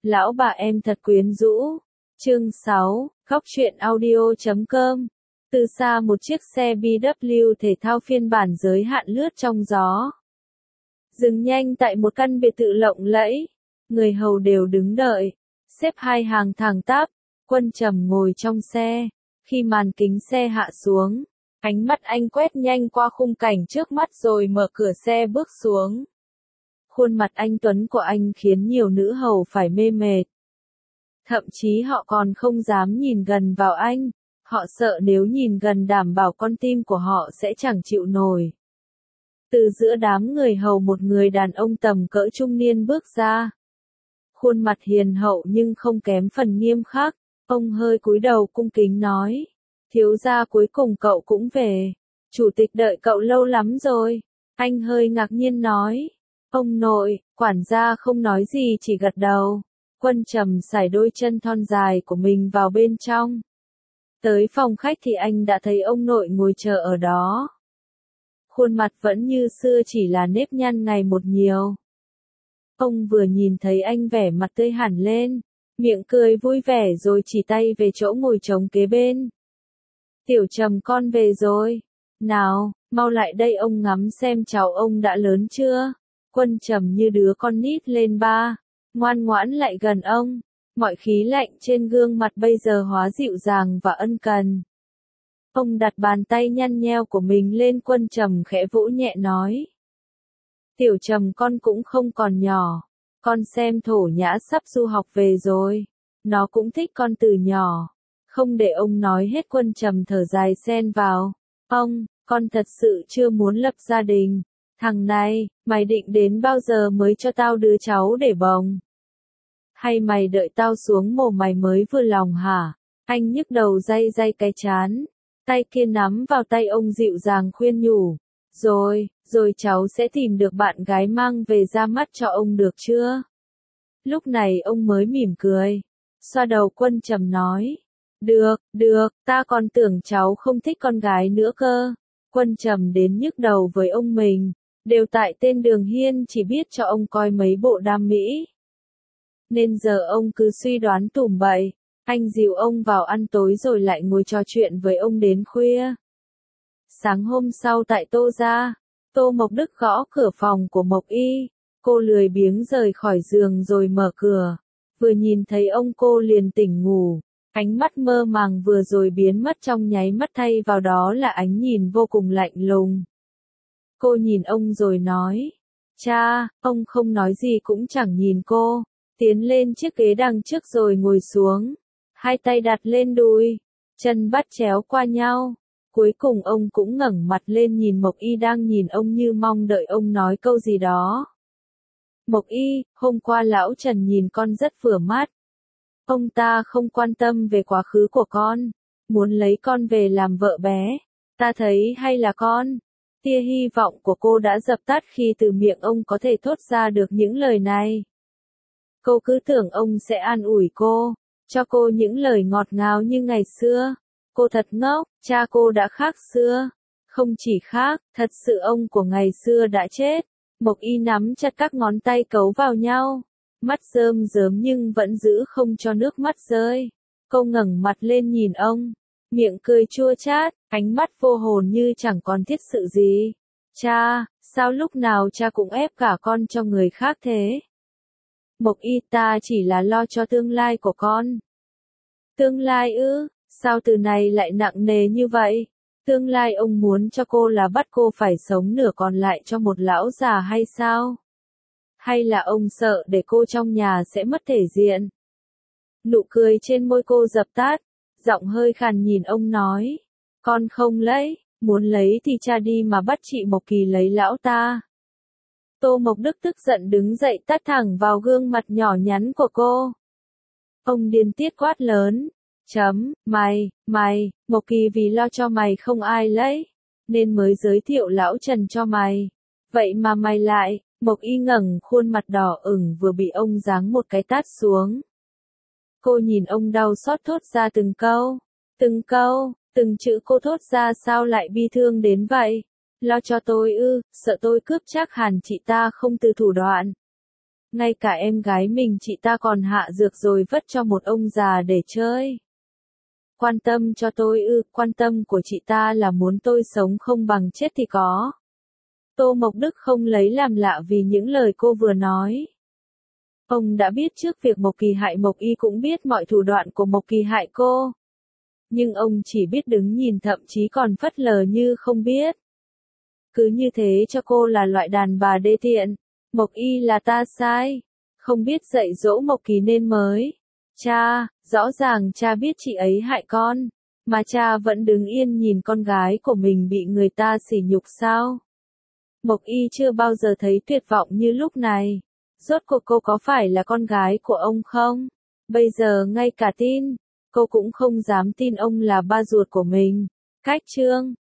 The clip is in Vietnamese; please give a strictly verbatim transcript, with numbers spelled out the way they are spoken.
Lão bà em thật quyến rũ. Chương sáu, Góc truyện audio chấm com. Từ xa một chiếc xe bê vê kép thể thao phiên bản giới hạn lướt trong gió. Dừng nhanh tại một căn biệt thự lộng lẫy. Người hầu đều đứng đợi. Xếp hai hàng thẳng tắp. Quân Trầm ngồi trong xe. Khi màn kính xe hạ xuống, ánh mắt anh quét nhanh qua khung cảnh trước mắt rồi mở cửa xe bước xuống. Khuôn mặt anh tuấn của anh khiến nhiều nữ hầu phải mê mệt. Thậm chí họ còn không dám nhìn gần vào anh, họ sợ nếu nhìn gần đảm bảo con tim của họ sẽ chẳng chịu nổi. Từ giữa đám người hầu một người đàn ông tầm cỡ trung niên bước ra. Khuôn mặt hiền hậu nhưng không kém phần nghiêm khắc, ông hơi cúi đầu cung kính nói. Thiếu gia cuối cùng cậu cũng về, chủ tịch đợi cậu lâu lắm rồi. Anh hơi ngạc nhiên nói. Ông nội, quản gia không nói gì chỉ gật đầu. Quân Trầm sải đôi chân thon dài của mình vào bên trong. Tới phòng khách thì anh đã thấy ông nội ngồi chờ ở đó. Khuôn mặt vẫn như xưa chỉ là nếp nhăn ngày một nhiều. Ông vừa nhìn thấy anh vẻ mặt tươi hẳn lên, miệng cười vui vẻ rồi chỉ tay về chỗ ngồi trống kế bên. Tiểu Trầm con về rồi. Nào, mau lại đây ông ngắm xem cháu ông đã lớn chưa. Quân Trầm như đứa con nít lên ba, ngoan ngoãn lại gần ông, mọi khí lạnh trên gương mặt bây giờ hóa dịu dàng và ân cần. Ông đặt bàn tay nhăn nheo của mình lên Quân Trầm khẽ vỗ nhẹ nói. Tiểu Trầm con cũng không còn nhỏ, con xem Thổ Nhã sắp du học về rồi, nó cũng thích con từ nhỏ. Không để ông nói hết Quân Trầm thở dài xen vào. Ông, con thật sự chưa muốn lập gia đình. Thằng này, mày định đến bao giờ mới cho tao đứa cháu để bồng? Hay mày đợi tao xuống mồ mày mới vừa lòng hả? Anh nhức đầu day day cái chán. Tay kia nắm vào tay ông dịu dàng khuyên nhủ. Rồi, rồi cháu sẽ tìm được bạn gái mang về ra mắt cho ông được chưa? Lúc này ông mới mỉm cười. Xoa đầu Quân Trầm nói. Được, được, ta còn tưởng cháu không thích con gái nữa cơ. Quân Trầm đến nhức đầu với ông mình. Đều tại tên Đường Hiên chỉ biết cho ông coi mấy bộ đam mỹ. Nên giờ ông cứ suy đoán tủm bậy. Anh dìu ông vào ăn tối rồi lại ngồi trò chuyện với ông đến khuya. Sáng hôm sau tại Tô gia, Tô Mộc Đức gõ cửa phòng của Mộc Y. Cô lười biếng rời khỏi giường rồi mở cửa. Vừa nhìn thấy ông cô liền tỉnh ngủ. Ánh mắt mơ màng vừa rồi biến mất trong nháy mắt thay vào đó là ánh nhìn vô cùng lạnh lùng. Cô nhìn ông rồi nói. Cha, ông không nói gì cũng chẳng nhìn cô. Tiến lên chiếc ghế đằng trước rồi ngồi xuống. Hai tay đặt lên đùi. Chân bắt chéo qua nhau. Cuối cùng ông cũng ngẩng mặt lên nhìn Mộc Y đang nhìn ông như mong đợi ông nói câu gì đó. Mộc Y, hôm qua lão Trần nhìn con rất vừa mắt. Ông ta không quan tâm về quá khứ của con. Muốn lấy con về làm vợ bé. Ta thấy hay là con. Tia hy vọng của cô đã dập tắt khi từ miệng ông có thể thốt ra được những lời này. Cô cứ tưởng ông sẽ an ủi cô, cho cô những lời ngọt ngào như ngày xưa. Cô thật ngốc, cha cô đã khác xưa. Không chỉ khác, thật sự ông của ngày xưa đã chết. Mộc Y nắm chặt các ngón tay cấu vào nhau. Mắt rơm rớm nhưng vẫn giữ không cho nước mắt rơi. Cô ngẩng mặt lên nhìn ông. Miệng cười chua chát, ánh mắt vô hồn như chẳng còn thiết sự gì. Cha, sao lúc nào cha cũng ép cả con cho người khác thế? Mộc Y, ta chỉ là lo cho tương lai của con. Tương lai ư, sao từ này lại nặng nề như vậy? Tương lai ông muốn cho cô là bắt cô phải sống nửa còn lại cho một lão già hay sao? Hay là ông sợ để cô trong nhà sẽ mất thể diện? Nụ cười trên môi cô dập tắt, giọng hơi khàn nhìn ông nói. Con không lấy, muốn lấy thì cha đi mà bắt chị Mộc Kỳ lấy lão ta. Tô Mộc Đức tức giận đứng dậy tát thẳng vào gương mặt nhỏ nhắn của cô. Ông điên tiết quát lớn. Chấm, mày, mày, Mộc Kỳ vì lo cho mày không ai lấy, nên mới giới thiệu lão Trần cho mày. Vậy mà mày lại, Mộc Y ngẩng khuôn mặt đỏ ửng vừa bị ông giáng một cái tát xuống. Cô nhìn ông đau xót thốt ra từng câu, từng câu, từng chữ cô thốt ra sao lại bi thương đến vậy. Lo cho tôi ư, sợ tôi cướp chắc hẳn chị ta không từ thủ đoạn. Ngay cả em gái mình chị ta còn hạ dược rồi vất cho một ông già để chơi. Quan tâm cho tôi ư, quan tâm của chị ta là muốn tôi sống không bằng chết thì có. Tô Mộc Đức không lấy làm lạ vì những lời cô vừa nói. Ông đã biết trước việc Mộc Kỳ hại Mộc Y, cũng biết mọi thủ đoạn của Mộc Kỳ hại cô. Nhưng ông chỉ biết đứng nhìn, thậm chí còn phớt lờ như không biết. Cứ như thế cho cô là loại đàn bà đê tiện. Mộc Y là ta sai. Không biết dạy dỗ Mộc Kỳ nên mới. Cha, rõ ràng cha biết chị ấy hại con. Mà cha vẫn đứng yên nhìn con gái của mình bị người ta sỉ nhục sao? Mộc Y chưa bao giờ thấy tuyệt vọng như lúc này. Rốt cuộc cô có phải là con gái của ông không? Bây giờ ngay cả tin, cô cũng không dám tin ông là ba ruột của mình. Cách chương